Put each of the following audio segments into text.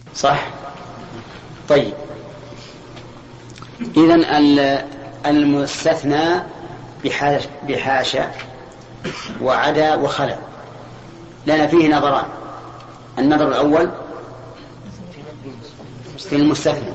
صح. طيب إذن المستثنى بحاشا وعدا وخلا لنا فيه نظران. النظر الأول في المستثنى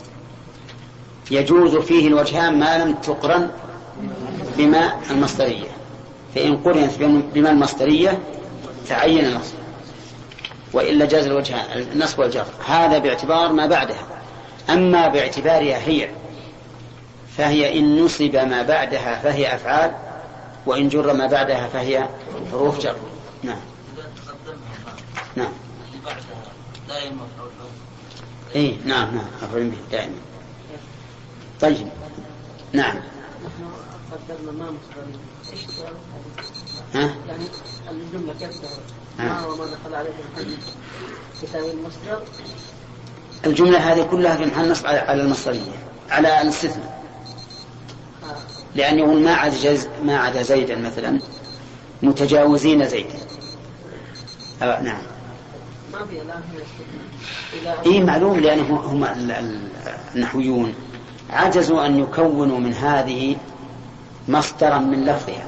يجوز فيه الوجهان ما لم تقرن بما المصدرية، فإن قرنت بما المصدرية تعين النصب، وإلا جاز الوجهان النصب والجر. هذا باعتبار ما بعدها. أما باعتبارها هي فهي إن نصب ما بعدها فهي أفعال، وإن جر ما بعدها فهي حروف جر. نعم. نعم. دائما إيه نعم أفعل به دائما. طيب نعم. قدرنا ما مصدرين. ها؟ يعني الجملة كثرة ما وما دخل عليه الحديث يساوي المصدر. الجملة هذه كلها في محل نصب على المصدرية على الاستثناء، لأنه ما عدا زيدا مثلا متجاوزين زيدا. نعم. ما في إيه معلوم، لأنه هم النحويون عجزوا أن يكونوا من هذه مصدرا من لفظها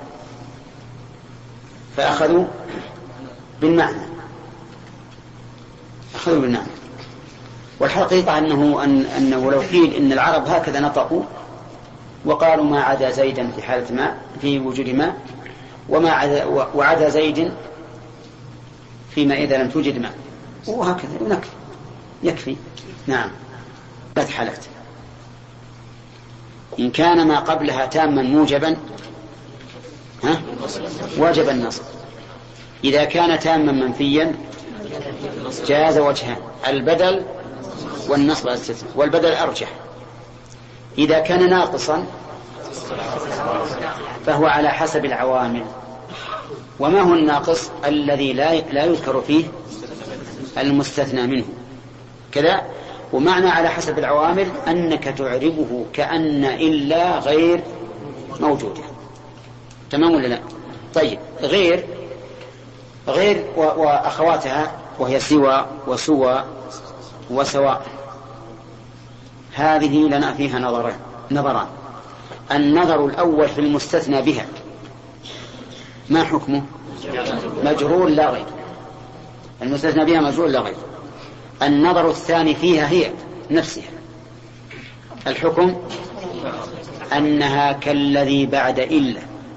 فأخذوا بالمعنى. والحقيقة أنه لو قيل إن العرب هكذا نطقوا وقالوا ما عدا زيدا في حالة ما في وجود ما، وعدا زيد فيما إذا لم توجد ما، وهكذا يكفي. نعم. لا حالات. إن كان ما قبلها تاما موجبا وجب النصب. إذا كان تاما منفيا جاز وجهان، البدل والنصب على الاستثناء، والبدل أرجح. إذا كان ناقصا فهو على حسب العوامل. وما هو الناقص؟ الذي لا يذكر فيه المستثنى منه كذا. ومعنى على حسب العوامل أنك تعربه كأن إلا غير موجودة. تمام ولا لا؟ طيب غير وأخواتها وهي سوى وسوى وسواء، هذه لنا فيها نظران. النظر الأول في المستثنى بها ما حكمه؟ مجرور لا غير. المستثنى بها مجرور لا غير. النظر الثاني فيها هي نفسها، الحكم أنها كالذي بعد إلا.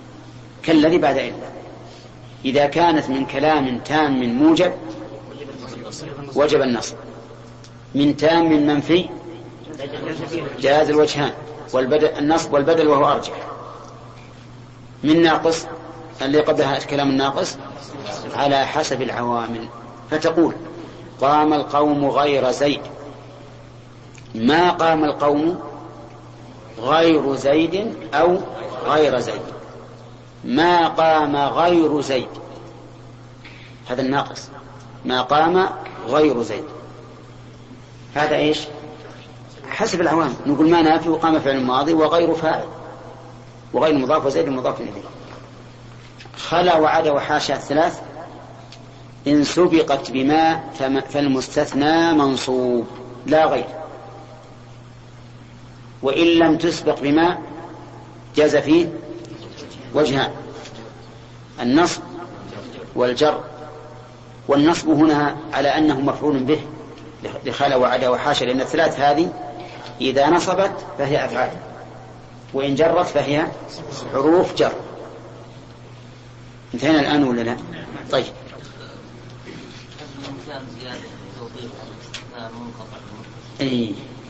إذا كانت من كلام تام موجب وجب النصب، من تام منفي جاز الوجهان النصب والبدل وهو أرجح، من ناقص اللي قبلها الكلام الناقص على حسب العوامل. فتقول قام القوم غير زيد، ما قام القوم غير زيد أو غير زيد، ما قام غير زيد، هذا الناقص. ما قام غير زيد هذا إيش؟ حسب العوامل. نقول ما نافي وقام فعل ماضي وغير فاعل وغير مضاف وزيد مضاف إليه. خلا وعدا وحاشا الثلاث إن سبقت بما فالمستثنى منصوب لا غير، وإن لم تسبق بما جاز فيه وجهان، النصب والجر. والنصب هنا على أنه مفعول به لخلا وعدا وحاشا، لأن الثلاث هذه إذا نصبت فهي أفعال، وإن جرت فهي حروف جر. انتهينا الآن ولا لا؟ طيب. إيه.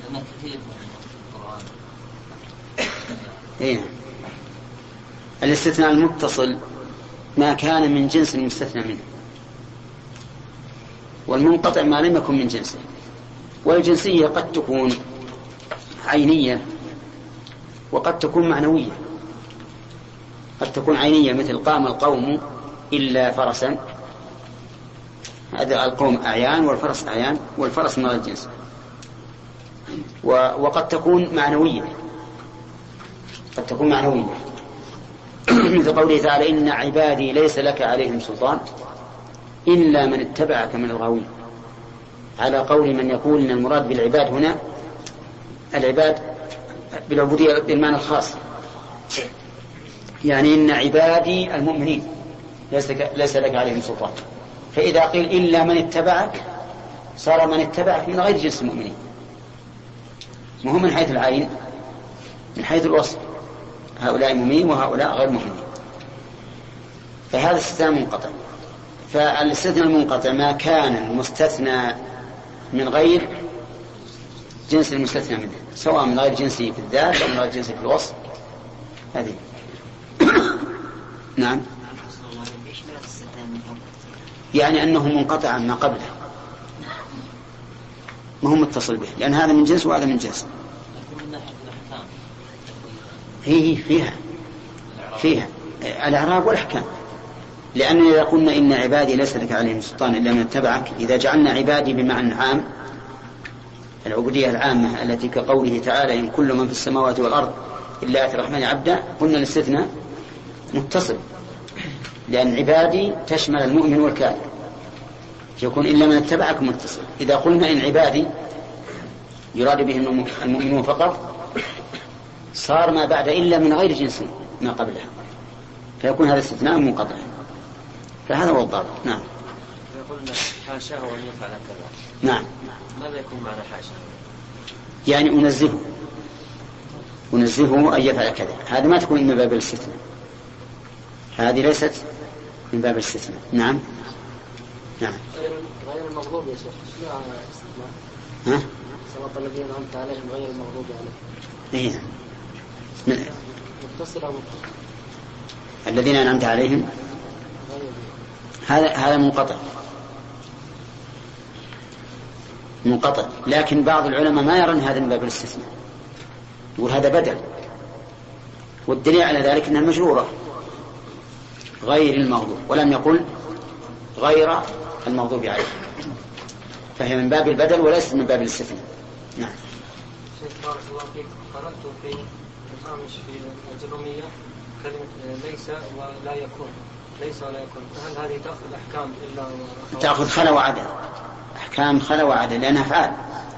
إيه. الاستثناء المتصل ما كان من جنس المستثنى منه، والمنقطع ما لم يكن من جنسه. والجنسية قد تكون عينية وقد تكون معنوية. قد تكون عينية مثل قام القوم إلا فرسا، هذا القوم أعيان والفرس أعيان، والفرس من الجنس. وقد تكون معنوية، مثل قوله تعالى إن عبادي ليس لك عليهم سلطان إلا من اتبعك من الغاوين. على قول من يقول إن المراد بالعباد هنا العباد بالعبودية بالمعنى الخاص، يعني إن عبادي المؤمنين ليس لك عليهم سلطان. فإذا قيل إلا من اتبعك صار من اتبعك من غير جنس المؤمنين، مهم من حيث العين من حيث الوصف، هؤلاء مؤمنين وهؤلاء غير مؤمنين. فهذا استثناء منقطع. فالاستثناء المنقطع ما كان المستثنى من غير جنس المستثنى منه، سواء من غير جنسه في الذات أو من غير جنسه في الوصف. هذه نعم، يعني أنه منقطع عن ما قبله، ما هو متصل به، لأن هذا من جنس وهذا من جنس. هي فيها الإعراب والأحكام. لأننا إذا قلنا إن عبادي ليس لك عليهم سلطان إلا من اتبعك، إذا جعلنا عبادي بمعنى عام العبودية العامة التي كقوله تعالى إن كل من في السماوات والأرض إلا آتي الرحمن عبدا، قلنا الاستثناء متصل، لأن عبادي تشمل المؤمن والكافر، يكون إلا من اتبعك متصل. إذا قلنا إن عبادي يراد به المؤمنون فقط صار ما بعد إلا من غير جنس ما قبله، فيكون هذا استثناء منقطع. فهذا هو الضابط. نعم. قلنا حاشاه أن يفعل كذا. نعم. ماذا يكون معنى حاشاه؟ يعني أنزهه أن يفعل كذا. هذا ما تكون من باب الاستثناء، هذه ليست من باب الاستثناء. نعم. غير المغضوب يا شيخ، شو معنى الاستثناء؟ صراط الذين أنعمت عليهم غير المغضوب عليهم. إيه. متصل أو متصل؟ الذين أنعمت عليهم هذا منقطع، لكن بعض العلماء ما يرون هذا من باب الاستثناء، يقول هذا بدل، والدليل على ذلك أنها مجرورة غير المغضوب، ولم يقل غير المغضوب عليه، فهي من باب البدل وليست من باب الاستثناء. نعم. شيخ بارك الله فيك، قرأت في الخامس في الجرومية كلمة ليس ولا يكون، ليس ولا يكون، فهل هذه تأخذ أحكام إلا تأخذ خلا وعدل، أحكام خلا وعدل، لأنها أفعال،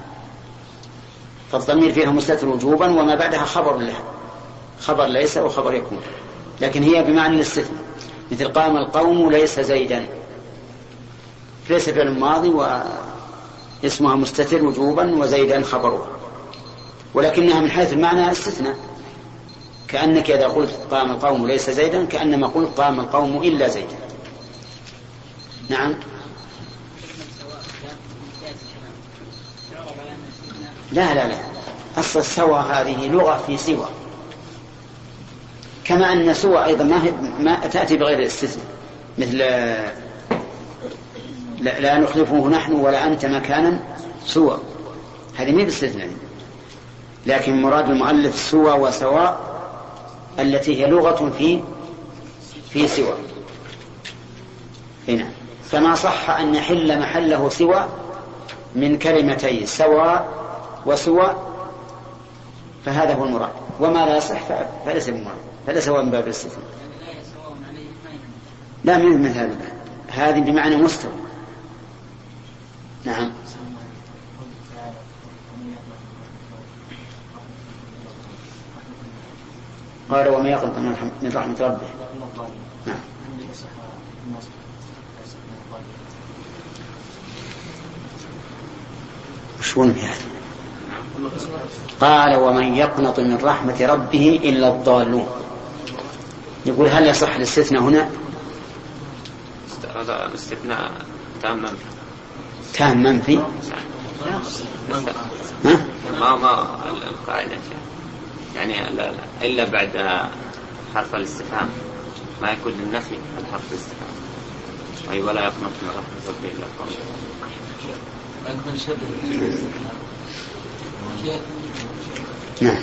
فالضمير فيها مستتر وجوبا وما بعدها خبر له، خبر ليس وخبر يكون، لكن هي بمعنى الاستثناء، مثل قام القوم ليس زيدا، ليس فعل ماضي واسمها مستتر وجوبا وزيدا خبره، ولكنها من حيث المعنى استثناء، كأنك إذا قلت قام القوم ليس زيدا كأنما قلت قام القوم إلا زيدا. نعم. لا أصل سوى هذه لغة في سوى، كما أن سوى أيضا ما تأتي بغير الاستثناء، مثل لا نخلفه نحن ولا أنت مكانا سوى، هذه ما باستثناء، لكن مراد المؤلف سوى وسواء التي هي لغة في سوى. هنا فما صح أن يحل محله سوى من كلمتين سواء وسوى، فهذا هو المراد، وما لا يصح فليس بمراد، فليس هو من باب الاستثناء. لا من مثال هذه بمعنى مستوى. نعم. قال وما يقنط من رحمة ربه. نعم. وشون في هذا؟ قال ومن يقنط من رحمة ربه إلا الضالون. يقول هل يصح الاستثناء هنا؟ هذا الاستثناء تام منفي. ما القاعدة يعني إلا بعد حرف الاستفهام ما يكون للنفي الحرف الاستفهام، أي ولا يقنط من رحمة ربه إلا الضالون. نعم.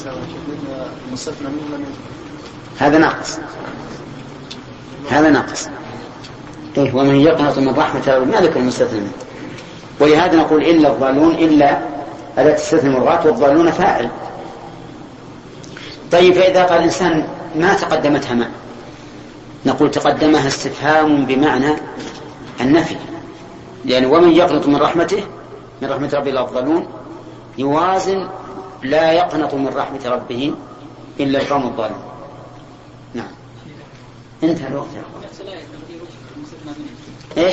هذا ناقص. إيه ومن يقنط من رحمة ربه ما ذكر المستثنى منه، ولهذا نقول إلا الضالون، إلا أداة استثناء مرات، والضالون فاعل. طيب فإذا قال الإنسان ما تقدمتها ما، نقول تقدمها استفهام بمعنى النفي، يعني ومن يقنط من رحمته من رحمة ربي الضالون يوازن لا يقنط من رحمة ربه إلا القوم الظالمون. نعم. انتهى الوقت يا أخوان. إيش؟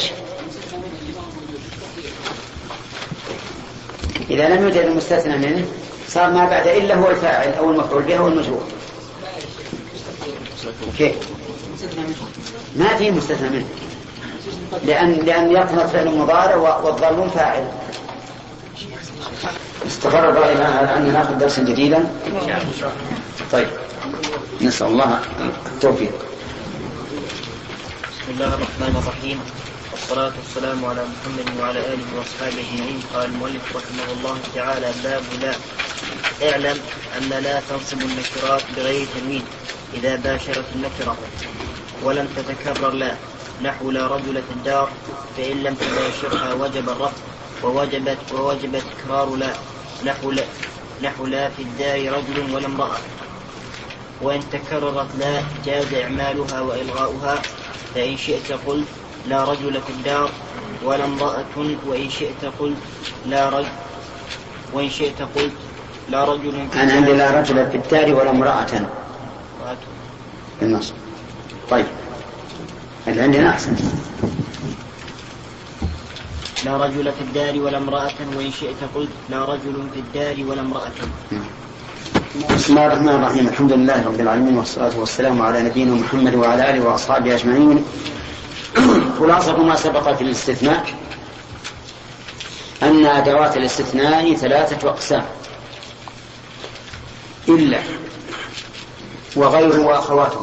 إذا لم يوجد المستثنى منه صار ما بعد إلا هو الفاعل أو المفعول به أو المجرور. كيف؟ ما في مستثنى منه لأن يقنط فعل مضارع والظالمون فاعل. استقر الرأي أن نأخذ درسا جديدا. طيب نسأل الله التوفيق. بسم الله الرحمن الرحيم، والصلاة والسلام على محمد وعلى آله وأصحابه أجمعين. قال المؤلف رحمه الله تعالى: باب لا. اعلم أن لا تنصب النكرات بغير تنوين إذا باشرت النكرة ولم تتكرر لا، نحو لا رجل في الدار، فإن لم تباشرها وجب الرفع ووجب تكرار لا، نحو لا في الدار رجل ولا امرأة. وإن تكررت لا جاز إعمالها وإلغاؤها، فإن شئت قلت لا رجل في الدار ولا امرأة، وإن شئت قلت لا رجل. أنا عندي لا رجل في الدار ولا امرأة بالنصب. طيب اللي عندنا أحسن. لا رجل في الدار ولا امرأة، وإن شئت قلت لا رجل في الدار ولا امرأة. بسم الله الرحمن الرحيم. الحمد لله رب العالمين، والصلاة والسلام على نبينا محمد وعلى آله وأصحابه أجمعين. خلاصة ما سبق في الاستثناء أن أدوات الاستثناء 3 أقسام: إلا وغير وأخواته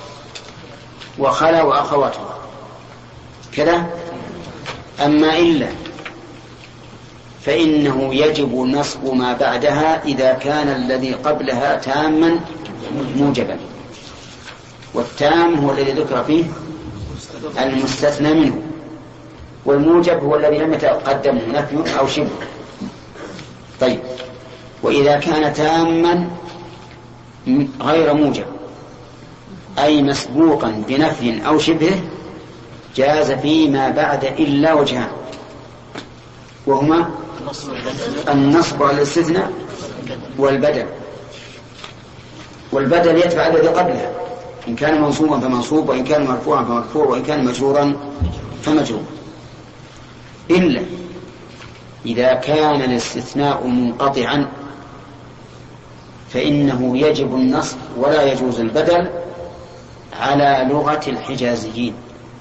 وخلا وأخواته كذا. أما إلا فإنه يجب نصب ما بعدها إذا كان الذي قبلها تاما موجبا، والتام هو الذي ذكر فيه المستثنى منه، والموجب هو الذي لم يتقدمه نفي أو شبه. طيب، وإذا كان تاما غير موجب أي مسبوقا بنفي أو شبه جاز فيما بعد إلا وجهان، وهما النصب على الاستثناء والبدل. والبدل يتبع الذي قبلها، إن كان منصوبا فمنصوب، وإن كان مرفوعا فمرفوع، وإن كان مجرورا فمجرور. إلا إذا كان الاستثناء منقطعا فإنه يجب النصب ولا يجوز البدل على لغة الحجازيين،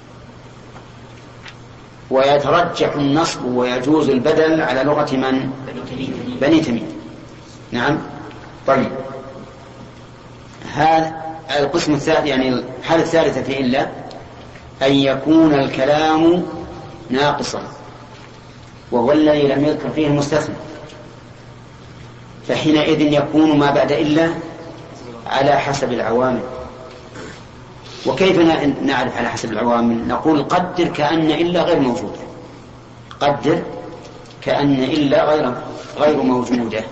ويترجح النصب ويجوز البدل على لغة من؟ بني تميم. نعم. طيب، هذا القسم الثالث، يعني الحالة الثالثة في إلا أن يكون الكلام ناقصا، وهو الذي لم يذكر فيه المستثنى، فحينئذ يكون ما بعد إلا على حسب العوامل. وكيف نعرف على حسب العوامل؟ نقول قدر كأن إلا غير موجودة، قدر كأن إلا غير موجودة.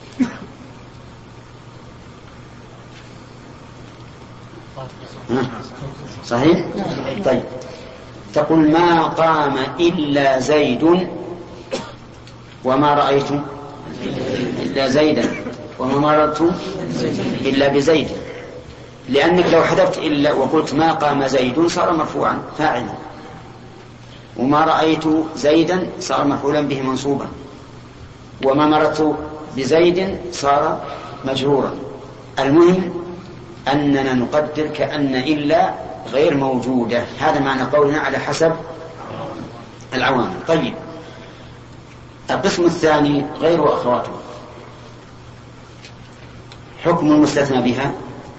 صحيح؟ طيب، تقول ما قام إلا زيد وما رأيت إلا زيدا وما مررت إلا بزيد، لأنك لو حذفت إلا وقلت ما قام زيد صار مرفوعا فاعلا، وما رأيت زيدا صار مفعولا به منصوبا، وما مررت بزيد صار مجرورا. المهم أننا نقدر كأن إلا غير موجودة. هذا معنى قولنا على حسب العوامل. طيب، القسم الثاني غير أخواته، حكم المستثنى بها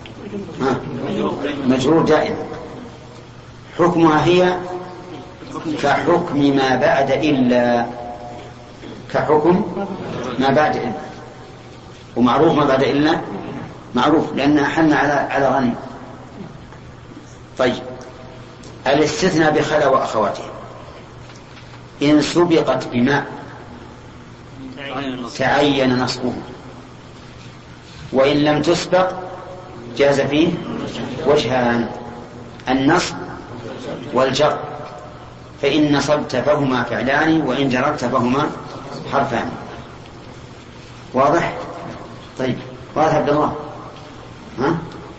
مجرور دائما، حكمها هي كحكم ما بعد إلا، كحكم ما بعد إلا، ومعروف ما بعد إلا معروف لأنها حن على غني. طيب، الاستثناء بخلا وأخواته إن سبقت بما تعين نصبه، وإن لم تسبق جاز فيه وجهان: النصب والجر، فإن نصبت فهما فعلان، وإن جررت فهما حرفان. واضح؟ طيب واضح عبد الله؟ ها؟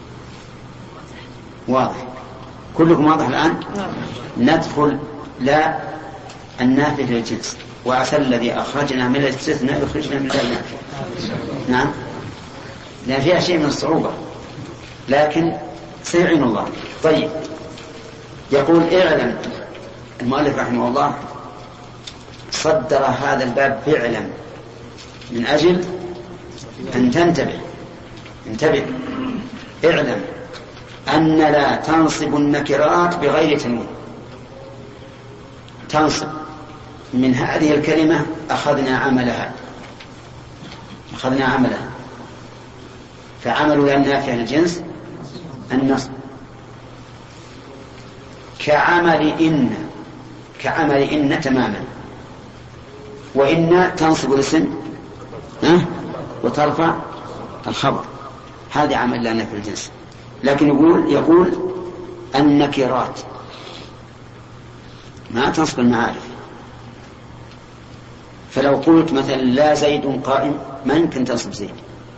واضح؟ كلكم واضح الآن؟ ندخل لا النافية للجنس، وعسى الذي أخرجنا من الاستثناء يخرجنا من النافية. نعم، لأن فيها شيء من الصعوبة لكن سيعين الله. طيب يقول اعلم المؤلف رحمه الله صدر هذا الباب فعلا من أجل أن انتبه اعلم أن لا تنصب النكرات بغير تنوين. تنصب من هذه الكلمة أخذنا عملها، فعمل النافية للجنس النصب، كعمل إن تماما. وإن تنصب الاسم وترفع الخبر، هذا عمل لا نافية للجنس. لكن يقول النكرات ما تنصب المعارف. فلو قلت مثلا لا زيد قائم ما يمكن تنصب زيد.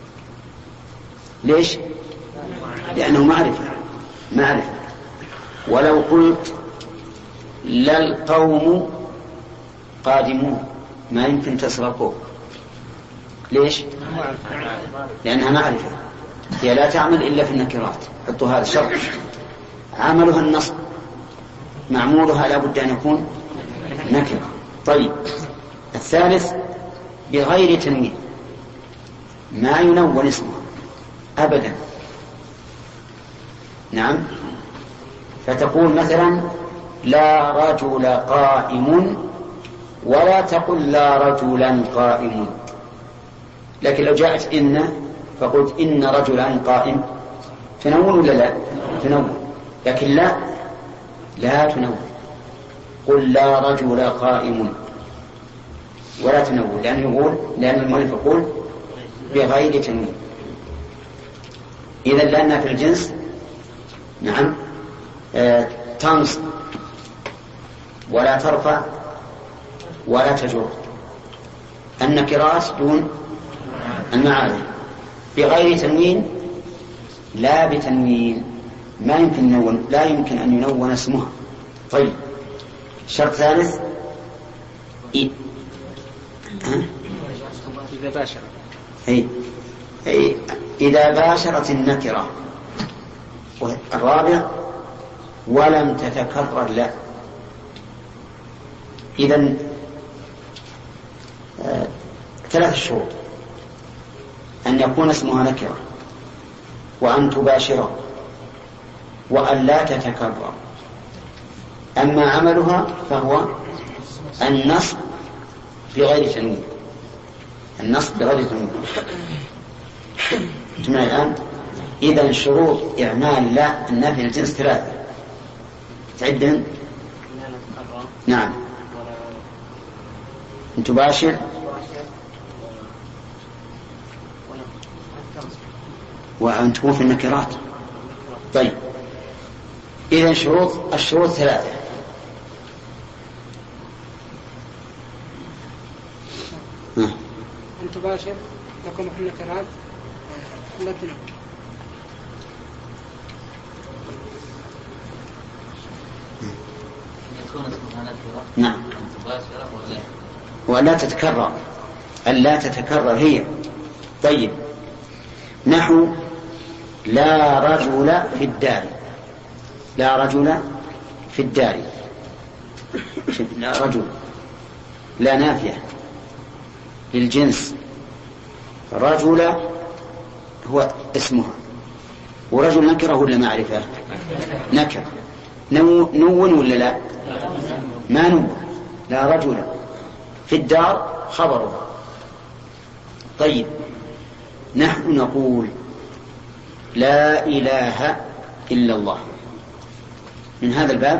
ليش؟ لأنه معرفة. ولو قلت لا القوم قادمون ما يمكن تسرقه. ليش؟ لأنها معرفة، هي لا تعمل إلا في النكرات. حطوا هذا الشرط، عملها النصب، معمولها لا بد أن يكون نكرة. طيب الثالث بغير تنوين، ما ينون اسمه أبدا. نعم، فتقول مثلا لا رجل قائم، ولا تقل لا رجلا قائم. لكن لو جاءت إن فقلت إن رجلا قائم تنون ولا لا؟ تنون. لكن لا تنون، قل لا رجل قائم ولا تنون، لأن المؤلف يقول بغير تنوين. إذا لأن في الجنس نعم تنصب ولا ترفع ولا تجر النكرات دون المعارف، بغير تنوين لا بتنوين، لا يمكن أن ينون اسمها. طيب شرط ثالث إذا باشرت النكرة. الرابع ولم تتكرر لا. إذن 3 شروط: أن يكون اسمها نكرة، وأن تباشره، وأن لا تتكرر. أما عملها فهو النصب بغير تنوين. جمع الآن. إذا شروط إعمال لا النافية للجنس 3 تعدن. نعم، أن تباشر وأن تكون في النكرات. طيب إذا الشروط 3. أن تباشر تكون في النكرات التي نعم، ولا تتكرر، ألا تتكرر هي. طيب نحو لا رجل في الدار. لا رجل في الدار، لا رجل، لا نافية للجنس. رجل هو اسمها، ورجل نكره ولا معرفة؟ نكر. نون ولا لا؟ ما نون. لا رجل في الدار خبرها. طيب نحن نقول لا إله إلا الله، من هذا الباب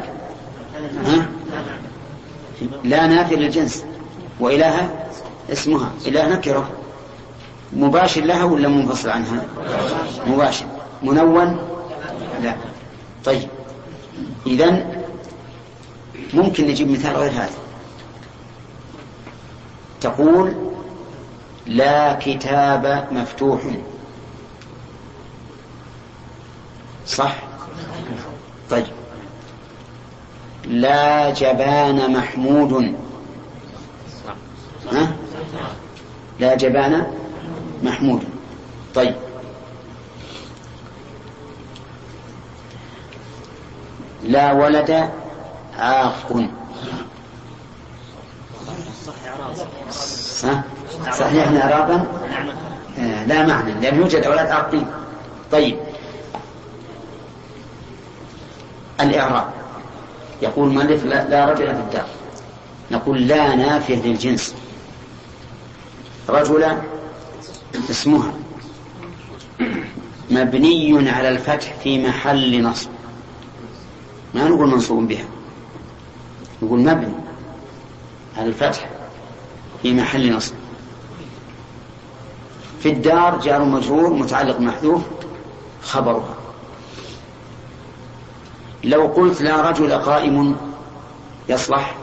لا نافي للجنس، وإله اسمها، إله نكرة، مباشر لها ولا منفصل عنها؟ مباشر. منون؟ لا. طيب إذن ممكن نجيب مثال غير هذا. تقول لا كتاب مفتوح، صح؟ طيب. لا جبان محمود، ها؟ لا جبان محمود. طيب. لا ولد عاق، صحيح إعرابا لا معنى، لأن يوجد أولاد عاقين. طيب. الإعراب يقول مؤلف لا رجل في الدار، نقول لا نافية للجنس. رجل اسمها مبني على الفتح في محل نصب، ما نقول منصوب بها، نقول مبني على الفتح في محل نصب. في الدار جار مجرور متعلق محذوف خبرها. لو قلت لا رجل قائم يصلح؟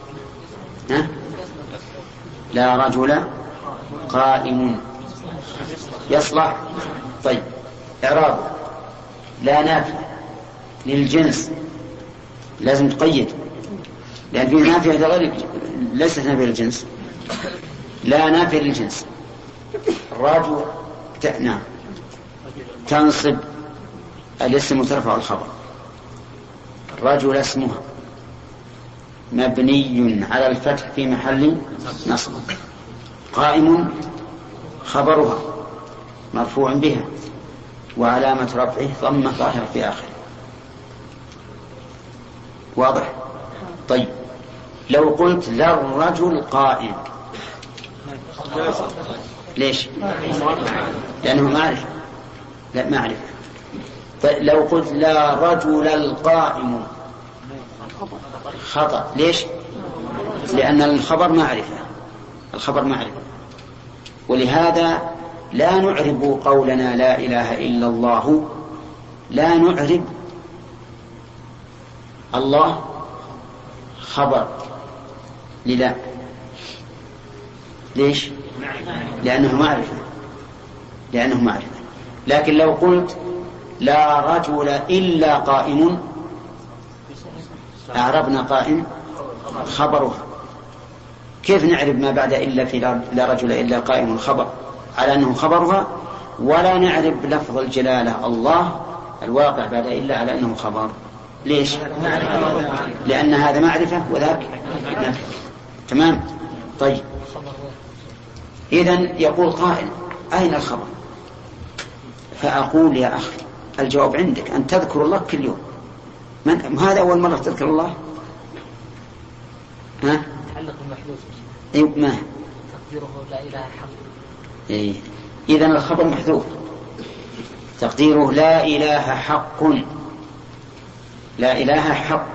لا رجل قائم يصلح. طيب. إعراب لا نافية للجنس لازم تقيد، لأن في نافية لغير ليست نافية للجنس. لا نافية للجنس. الرجل نعم تنصب الاسم وترفع الخبر. الرجل اسمها مبني على الفتح في محل نصب. قائم خبرها مرفوع بها وعلامة رفعه ضمة ظاهرة في آخره. واضح؟ طيب. لو قلت لا الرجل قائم، ليش؟ لأنه معرفة. لا معرفة. طيب. لو قلت لا رجل القائم خطأ، ليش؟ لأن الخبر معرفة، الخبر معرفة. ولهذا لا نعرب قولنا لا إله إلا الله، لا نعرب الله خبر للا. ليش؟ لأنه معرفة، لأنه معرفة. لكن لو قلت لا رجل إلا قائم، أعربنا قائم خبرها. كيف نعرب ما بعد إلا في لا رجل إلا قائم الخبر على أنه خبرها، ولا نعرب لفظ الجلالة الله الواقع بعد إلا على أنه خبر؟ ليش؟ لأن هذا معرفة وذاك نفي. تمام. طيب. إذن يقول قائل أين الخبر؟ فأقول يا أخي الجواب عندك، أن تذكر الله كل يوم. من هذا أول مرة تذكر الله؟ ها؟ تعلق المحذوف. أيوة. ما تقديره لا إله حق. إيه. إذن الخبر محذوف، تقديره لا إله حق. لا إله حق.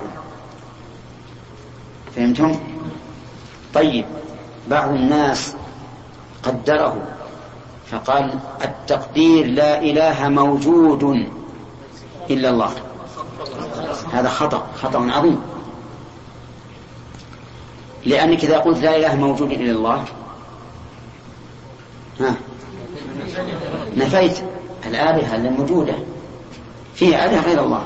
فهمتم؟ طيب. بعض الناس قدره فقال التقدير لا إله موجود إلا الله. هذا خطأ عظيم، لأنك إذا قلت لا إله موجود إلا الله نفيت الآلهة الموجودة، فيها آلهة غير الله.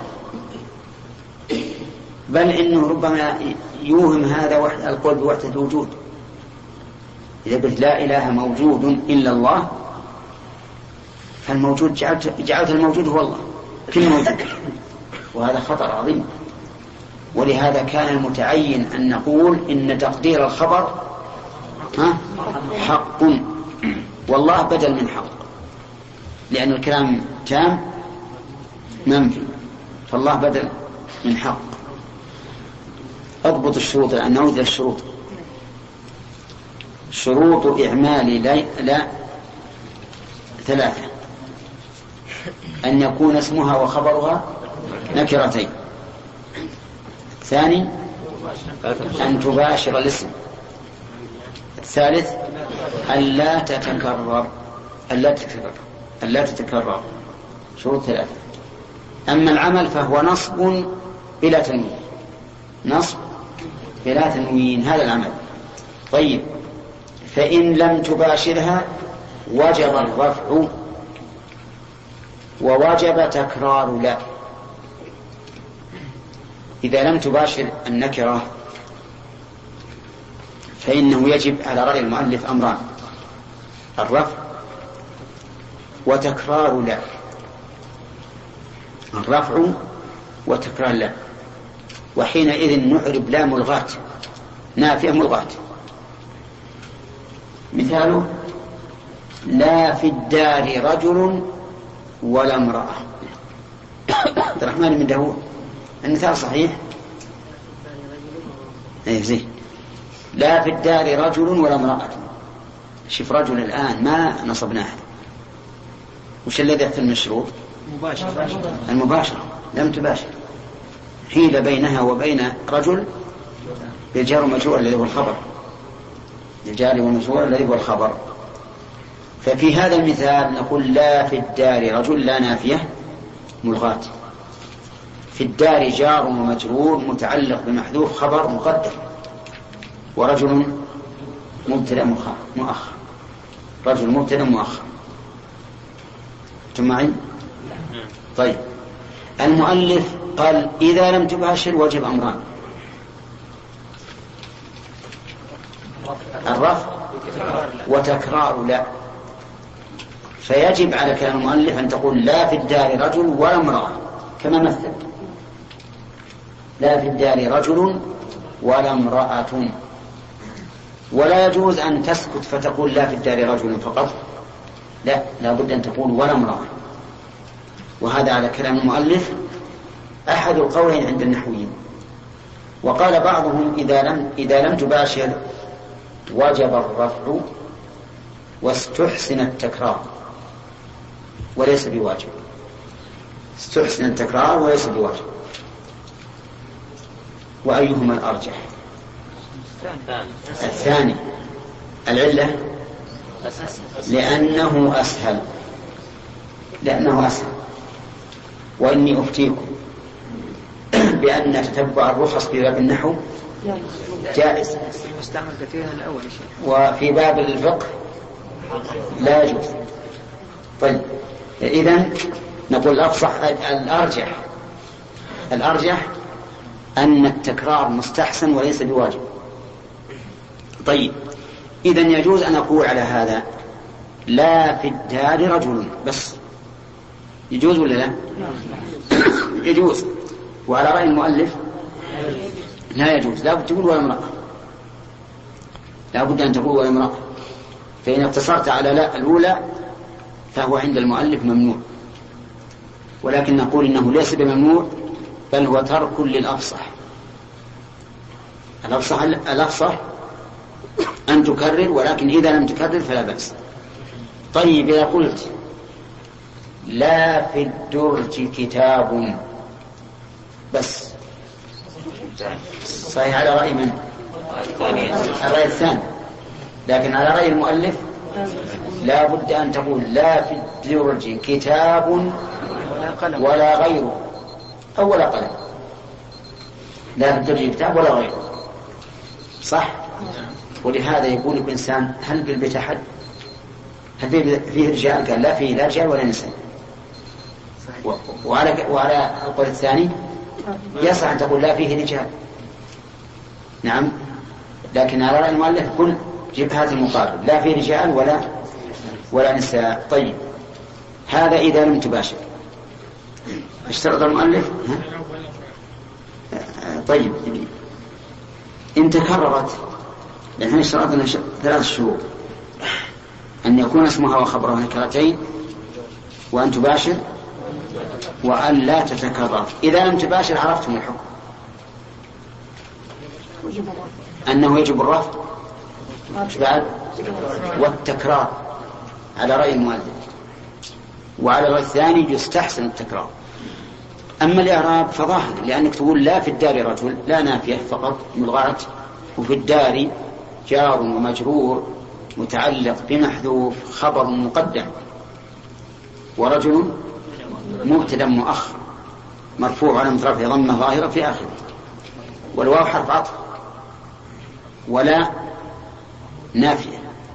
بل إنه ربما يوهم هذا القول بوحدة الوجود. إذا قلت لا إله موجود إلا الله فالموجود جعلت الموجود هو الله، كل موجود، وهذا خطر عظيم. ولهذا كان المتعين أن نقول إن تقدير الخبر حق، والله بدل من حق، لأن الكلام تام منفي، فالله بدل من حق. اضبط الشروط الآن، نعود للشروط. شروط إعمال لا 3: أن يكون اسمها وخبرها نكرتين. ثاني أن تباشر الاسم. الثالث ألا تتكرر. شروط 3. أما العمل فهو نصب بلا تنوين، نصب بلا تنوين، هذا العمل. طيب. فإن لم تباشرها وجب الرفع ووجب تكرار لا. إذا لم تباشر النكرة فإنه يجب على رأي المؤلف أمران: الرفع وتكرار لا. الرفع وتكرار لا، وحينئذ نعرب لا ملغاة، نافية ملغاة. مثاله: لا في الدار رجل ولا امرأة. عبد الرحمن بن داود المثال صحيح؟ أي زين. لا في الدار رجل ولا امرأة. شوف رجل الآن ما نصبناه، وش الذي يحتمل المشروط؟ المباشرة. لم تباشر، حيل بينها وبين رجل بالجار والمجرور الذي هو الخبر، بالجار والمجرور الذي هو الخبر. ففي هذا المثال نقول لا في الدار رجل لا نافية ملغاة. في الدار جار ومجرور متعلق بمحذوف خبر مقدر، ورجل مبتدأ مؤخر. رجل مبتدأ مؤخر. جمعين؟ طيب، المؤلف قال إذا لم تباشر وجب أمران: الرفع وتكرار لا. فيجب على كلام المؤلف أن تقول لا في الدار رجل ولا امرأة، كما مثل: لا في الدار رجل ولا امرأة. ولا يجوز أن تسكت فتقول لا في الدار رجل فقط، لا بد أن تقول ولا امرأة. وهذا على كلام المؤلف أحد القولين عند النحويين. وقال بعضهم إذا لم تباشر وجب الرفع واستحسن التكرار وليس بواجب. استحسن التكرار وليس بواجب. وأيهما الأرجح؟ الثاني. العلة لأنه أسهل. وإني أفتيكم بأن تتبع الرخص في باب النحو جائز، وفي باب الفقه لا يجوز. طيب، إذن نقول الأرجح أن التكرار مستحسن وليس بواجب. طيب، إذن يجوز أن أقول على هذا لا في الدار رجل بس. يجوز ولا لا؟ يجوز. وعلى رأي المؤلف لا يجوز، لا بد تقول ولا امرأة، لا بد أن تقول ولا امرأة. فإن اقتصرت على لا الأولى فهو عند المؤلف ممنوع. ولكن نقول إنه ليس بممنوع، بل هو ترك للأفصح. الأفصح أن تكرر، ولكن إذا لم تكرر فلا بأس. طيب، إذا قلت لا في الدرج كتاب بس، صحيح على رأي من؟ الرأي الثاني. لكن على رأي المؤلف لا بد أن تقول لا في الدرج كتاب ولا غيره، أو ولا قلم. لا في الدرج كتاب ولا غيره، صح؟ ولهذا يقول الإنسان هل بالبيت أحد؟ هل فيه رجال؟ قال لا فيه لا رجال ولا نساء. وعلى القول الثاني يصح أن تقول لا فيه رجال. نعم، لكن على رأي المؤلف كل جيب هذا المقارب، لا فيه رجال ولا نساء. طيب، هذا إذا لم تباشر. اشترط المؤلف طيب، إن تكررت، لأننا اشترطنا 3 شروط: أن يكون اسمها وخبرها نكرتين، وأن تباشر، وأن لا تتكرر. إذا لم تباشر عرفتم الحكم أنه يجب الرفع والتكرار على رأي المؤلف، وعلى الرأي الثاني يستحسن التكرار. أما الإعراب فظاهر، لأنك تقول لا في الدار رجل لا نافية فقط ملغاة، وفي الدار جار ومجرور متعلق بمحذوف خبر مقدم، ورجل مبتدأ مؤخر مرفوع على رفعه ضمة ظاهرة في آخره، والواو حرف عطف، ولا نافية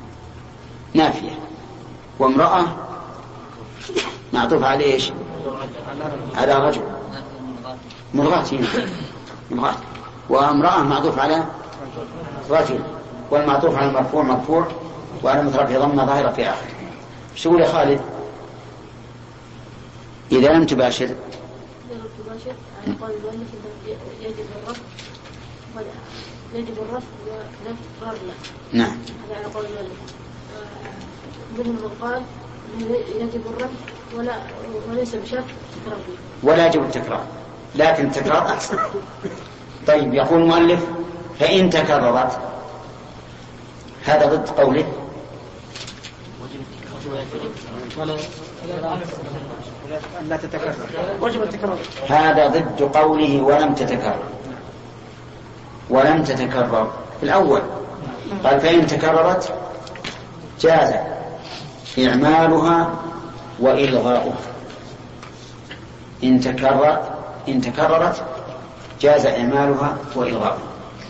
نافية، وامرأة معطوف على إيش؟ على رجل مرغاة، وامرأة معطوف على رجل، والمعطوف على المرفوع مرفوع، وعلى مترفع ضمة ظاهرة في آخر. شو يا خالد؟ إذا لم تباشر يجب الرفع ولا تكرار له. نعم. هذا على قول المؤلف. منهم من قال يجب الرفع وليس بشرط تكرار له. ولا يجب التكرار، لكن التكرار أحسن. طيب، يقول المؤلف فإن تكررت، هذا ضد قوله لا تتكرر، وجب التكرار. هذا ضد قوله ولم تتكرر. ولم تتكرر الأول قال فإن تكررت جاز إعمالها وإلغاؤها. إن تكررت جاز إعمالها وإلغاؤها.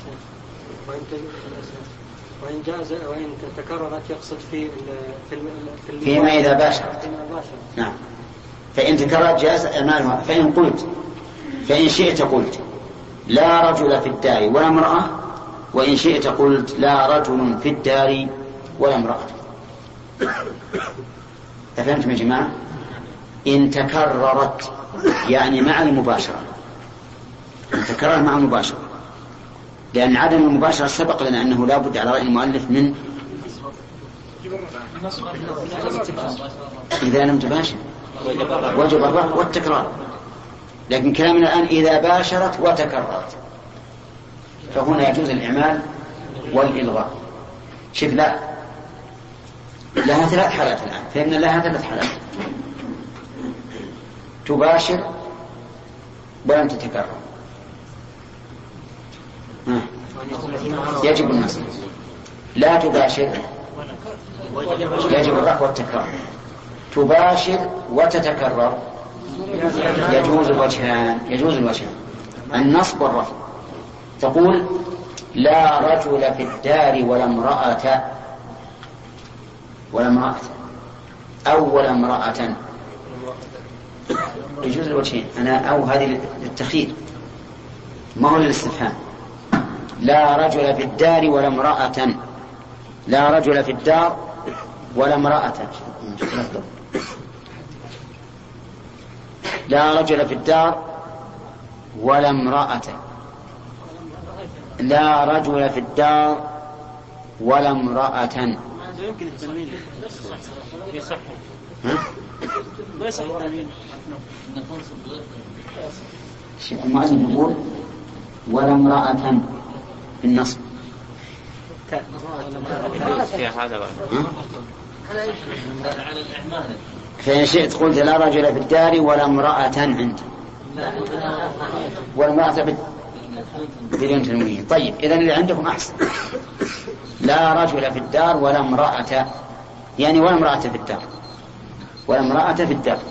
وإن تكررت يقصد فيما إذا باشرت. نعم. فإن تكررت جاز إعمالها. فإن شئت قلت لا رجل في الدار ولا امرأة، وإن شئت قلت لا رجل في الدار ولا امرأة. أفهمتم يا جماعة؟ إن تكررت يعني مع المباشرة، إن تكرر مع المباشرة، لأن عدم المباشرة سبق لنا أنه لا بد على رأي المؤلف من إذا لم تباشر وجب الرفع والتكرار. لكن كلامنا الآن إذا باشرت وتكررت، فهنا يجوز الإعمال والإلغاء. شوف، لها 3 حالات الآن، فإن لها 3 حالات: تباشر ولم تتكرر، يجب النصب. لا تباشر يجب الرفع والتكرار. تباشر وتتكرر يجوز الوجهان، النصب والرفع. تقول لا رجل في الدار ولا امرأة أو ولا امرأة، يجوز الوجهين. أو هذه للتخيير، ما هو للاستفهام. لا رجل في الدار ولا امرأة، لا رجل في الدار ولا امرأة، لا رجل في الدار ولا امرأة، لا رجل في الدار ولا امرأة. يمكن التنوين يصح، ما يصح التنوين. المؤلف يقول ولا امرأة بالنصب. فإن شئت قلت لا رجل في الدار ولا امرأة عند، والمرأة بدون تنوين. طيب، إذن اللي عندكم أحسن. لا رجل في الدار ولا امرأة، يعني ولا امرأة في الدار، ولا امرأة في الدار.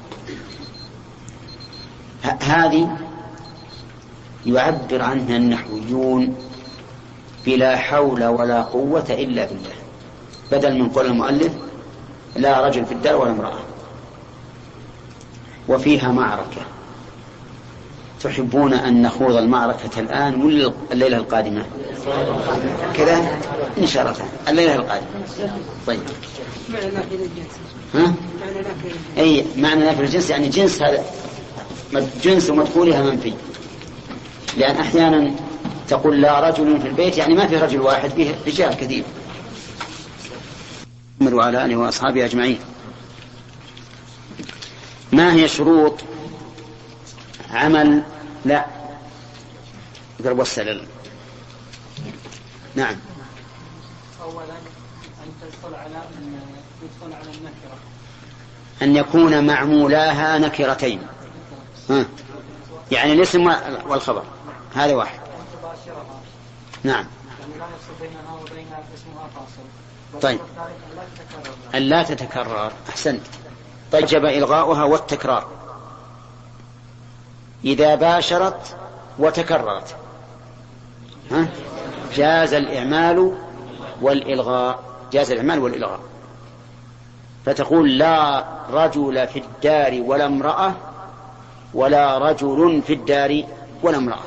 هذه يعبر عنها النحويون بلا حول ولا قوة إلا بالله، بدل من قول المؤلف لا رجل في الدار ولا امرأة. وفيها معركة، تحبون أن نخوض المعركة الآن ولا الليلة القادمة؟ كذا إن شاء الله الليلة القادمة. طيب، أي معنى نافي الجنس يعني جنس، هذا جنس ومدخولها منفي. لأن أحيانا تقول لا رجل في البيت يعني ما في رجل واحد، فيه رجال كثير. وعلى آله وأصحابه أجمعين. ما هي شروط عمل لا ضرب السلل؟ نعم. أولا أن تدخل على النكرة، أن يكون معمولاها نكرتين، يعني الاسم والخبر، هذا واحد. نعم. طيب، أن لا تتكرر. أحسنت. طيب، جب إلغاؤها والتكرار إذا باشرت وتكررت، جاز الإعمال والإلغاء. فتقول لا رجل في الدار ولا امرأة ولا رجل في الدار ولا امرأة.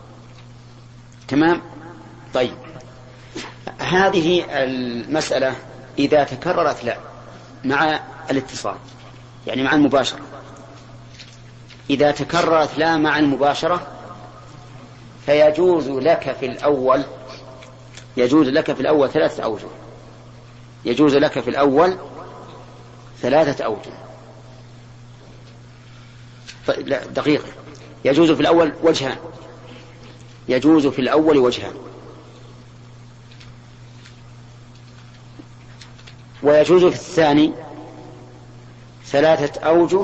تمام؟ طيب، هذه المسألة إذا تكررت لا مع الاتصال، يعني مع المباشرة، إذا تكررت لا مع المباشرة فيجوز لك في الأول ثلاثة أوجه. يجوز لك في الأول 3 أوجه. لا دقيقة، يجوز في الأول وجهان. يجوز في الأول وجهان، ويجوز في الثاني 3 أوجه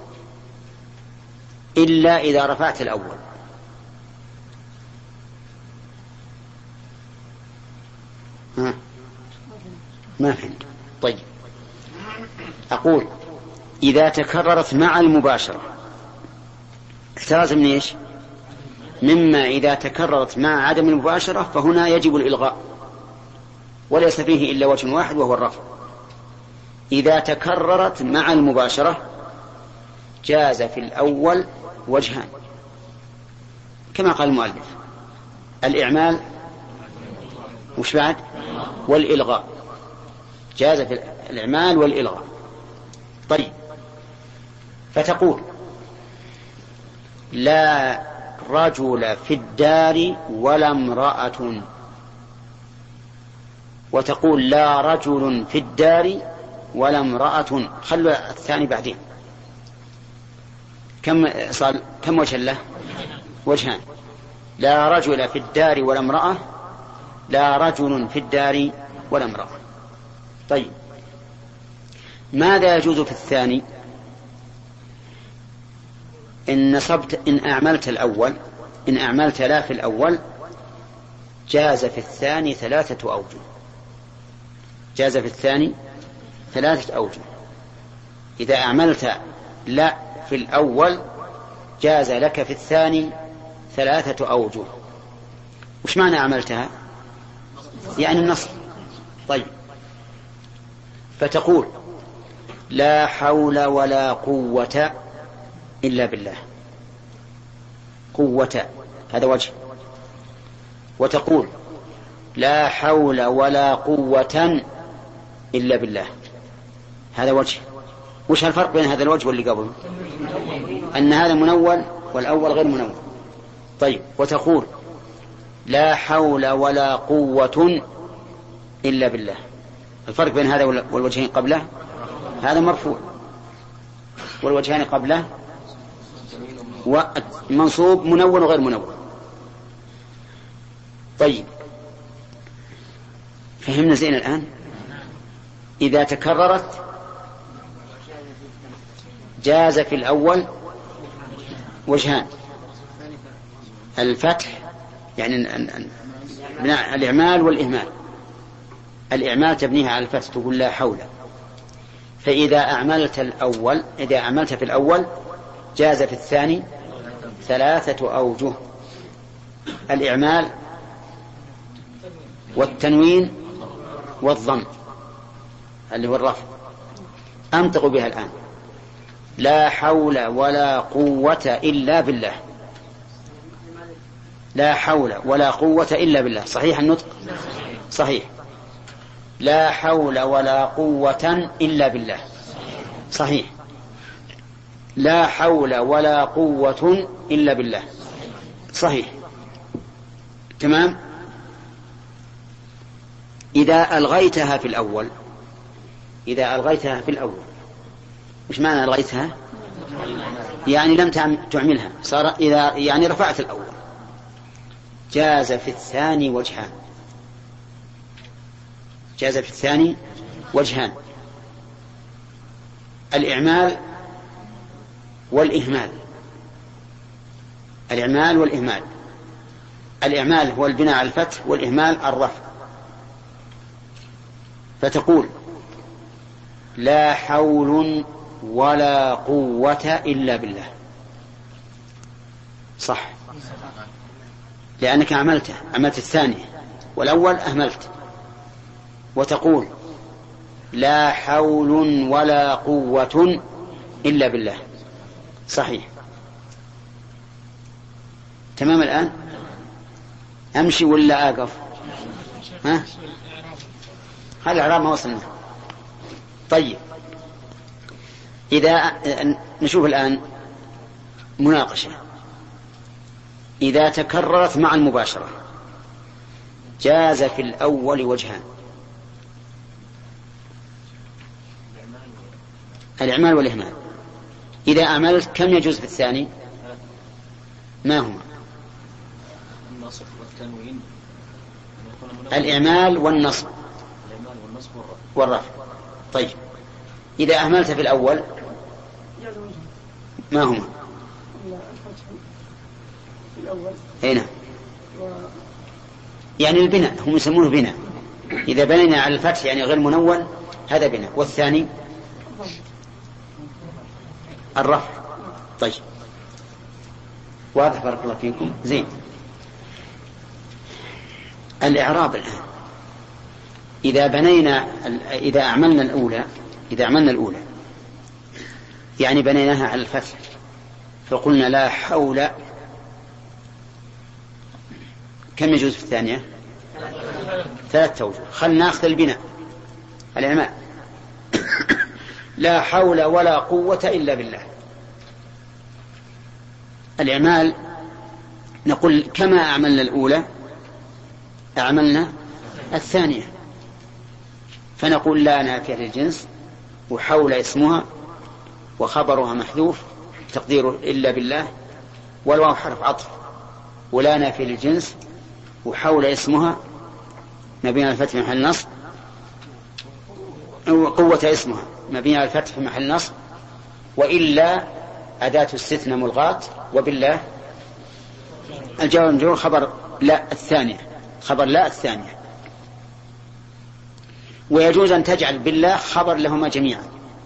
إلا إذا رفعت الأول. ما فهمت. طيب، أقول إذا تكررت مع المباشرة احتراز من إيش؟ مما إذا تكررت مع عدم المباشرة فهنا يجب الإلغاء، وليس فيه إلا وجه واحد وهو الرفع. إذا تكررت مع المباشرة جاز في الأول وجهان كما قال المؤلف: الإعمال وش بعد؟ والإلغاء. جاز في الإعمال والإلغاء. طيب، فتقول لا رجل في الدار ولا امرأة، وتقول لا رجل في الدار ولا امرأة. خلوا الثاني بعدين. كم وجه له؟ وجهان. لا رجل في الدار ولا امرأة، لا رجل في الدار ولا امرأة. طيب، ماذا يجوز في الثاني؟ إن أعملت الأول، إن أعملت لا في الأول جاز في الثاني 3 أوجه. جاز في الثاني 3 أوجه. إذا أعملت لا في الأول جاز لك في الثاني 3 أوجه. وش معنى أعملتها؟ يعني النصب. طيب، فتقول لا حول ولا قوة إلا بالله. قوة هذا وجه. وتقول لا حول ولا قوة إلا بالله، هذا وجه. وش الفرق بين هذا الوجه واللي قبله؟ أن هذا منون والأول غير منون. طيب، وتقول لا حول ولا قوة إلا بالله. الفرق بين هذا والوجهين قبله: هذا مرفوع والوجهان قبله ومنصوب منون وغير منون. طيب، فهمنا زين الآن؟ إذا تكررت جاز في الأول وجهان: الفتح يعني الإعمال والإهمال. الإعمال تبنيها على الفتح، تقول لا حول. فإذا أعملت الأول، إذا أعملت في الأول جاز في الثاني 3 أوجه: الإعمال والتنوين والضم اللي هو الرفع. أنطق بها الآن: لا حول ولا قوة إلا بالله. لا حول ولا قوة إلا بالله. صحيح النطق؟ صحيح. لا حول ولا قوة إلا بالله. صحيح. لا حول ولا قوة إلا بالله. صحيح. تمام. إذا ألغيتها في الأول، إذا ألغيتها في الأول، مش معنى ألغيتها؟ يعني لم تعملها، صار إذا يعني رفعت الأول، جاز في الثاني وجهان. جاز في الثاني وجهان: الإعمال والإهمال. الإعمال والإهمال. الإعمال هو البناء على الفتح، والإهمال الرفع. فتقول لا حول ولا قوة إلا بالله. صح، لأنك عملت الثاني والأول أهملت. وتقول لا حول ولا قوة إلا بالله. صحيح. تمام. الآن أمشي ولا أقف؟ ها؟ هذا الإعراب ما وصلنا. طيب، إذا نشوف الآن مناقشة إذا تكررت مع المباشرة جاز في الأول وجهان: الإعمال والإهمال. إذا أعملت كم يجوز في الثاني؟ ما هما؟ النصب والتنوين. الإعمال والنصب والرفع. طيب، إذا أهملت في الأول ما هما؟ هنا يعني البناء، هم يسمونه بناء. إذا بنينا على الفتح يعني غير منون هذا بناء. والثاني الرفع. طيب، واضح؟ بارك الله فيكم. زين. الإعراب الآن إذا أعملنا الأولى يعني بنيناها على الفتح، فقلنا لا حول، كم يجوز في الثانية؟ 3 أوجه. خلنا ناخذ البناء الإعمال. لا حول ولا قوة إلا بالله. الإعمال نقول كما أعملنا الأولى أعملنا الثانية، فنقول لا نافية للجنس، وحول اسمها وخبرها محذوف تقديره إلا بالله، والواو حرف عطف، ولا نافية للجنس وحول اسمها مبني على الفتح في محل نصب، وقوة اسمها مبني على الفتح في محل نصب، وإلا أداة استثناء ملغاة، وبالله الجواب المجرور خبر لا الثانية، خبر لا الثانية. ويجوز أن تجعل بالله خبر لهما جميعا.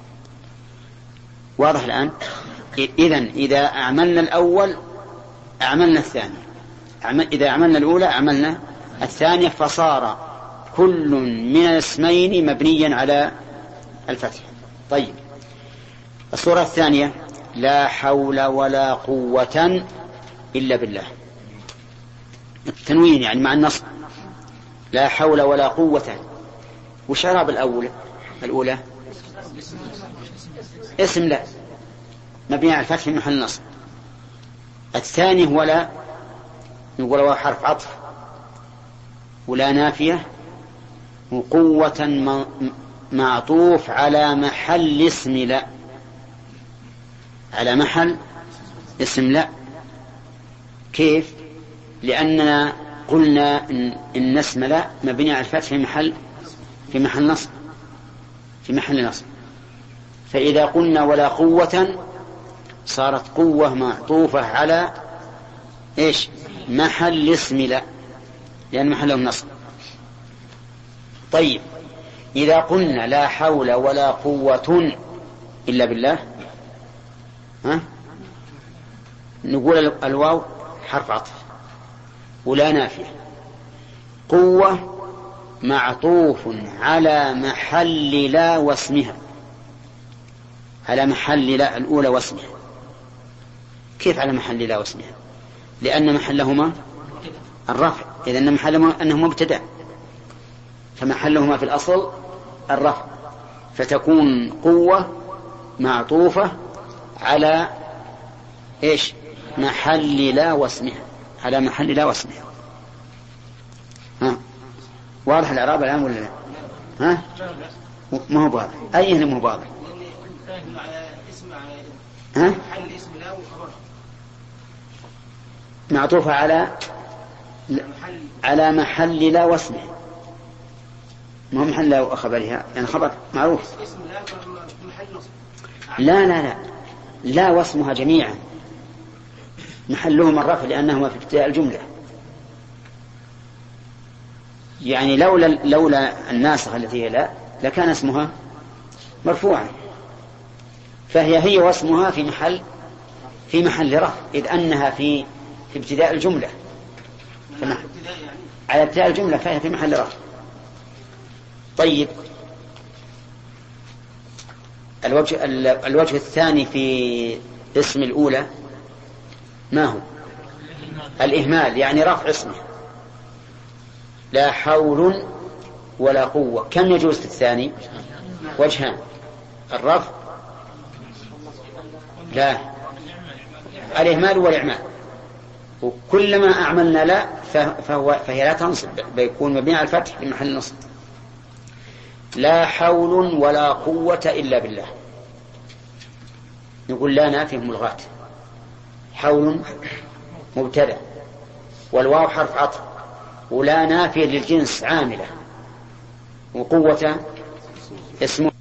واضح الآن؟ إذن إذا أعملنا الأول أعملنا الثاني، إذا أعملنا الأولى أعملنا الثانية، فصار كل من الاسمين مبنيا على الفتح. طيب، الصورة الثانية لا حول ولا قوة إلا بالله. التنوين يعني مع النصب، لا حول ولا قوة. وش إعراب الأولى؟ اسم لا مبني على الفتح في محل نصب. الثاني هو لا، نقول هو حرف عطف، ولا نافية، وقوة معطوف على محل اسم لا، على محل اسم لا. كيف؟ لأننا قلنا إن اسم لا مبني على الفتح في محل نصب. فإذا قلنا ولا قوة صارت قوة معطوفة على إيش؟ محل اسم لا، لأن محله النصب. طيب، إذا قلنا لا حول ولا قوة إلا بالله، نقول الواو حرف عطف، ولا نافية، قوة معطوف على محل لا واسمها، على محل لا الأولى واسمها. كيف على محل لا واسمها؟ لأن محلهما الرفع، إذن محلهما أنه مبتدأ، فمحلهما في الأصل الرفع، فتكون قوة معطوفة على إيش؟ محل لا واسمها، على محل لا واسمها. واضح الإعراب الآن ولا لا؟ ما هو واضح. أي هنا مو واضح؟ معطوفة على محل لا واسمه، ما هو محل لا وخبرها، يعني خبر معروف. لا واسمها جميعا محلهما الرفع، لأنهما في ابتداء الجملة. يعني لولا الناسخة التي هي لا لكان اسمها مرفوعا، فهي واسمها في محل رفع، إذ أنها في ابتداء الجملة، على ابتداء الجملة فهي في محل رفع. طيب، الوجه الثاني في اسم الأولى ما هو؟ الإهمال، يعني رفع اسمه لا حول ولا قوة. كم يجوز في الثاني؟ وجهان، الرفع لا الإهمال والإعمال. وكلما أعملنا لا فهي لا تنصب، بيكون مبني على الفتح في محل نصب. لا حول ولا قوة إلا بالله، نقول لا نافيه ملغاة، حول مبتدأ والواو حرف عطف، ولا نافية للجنس عاملة، وقوة اسمه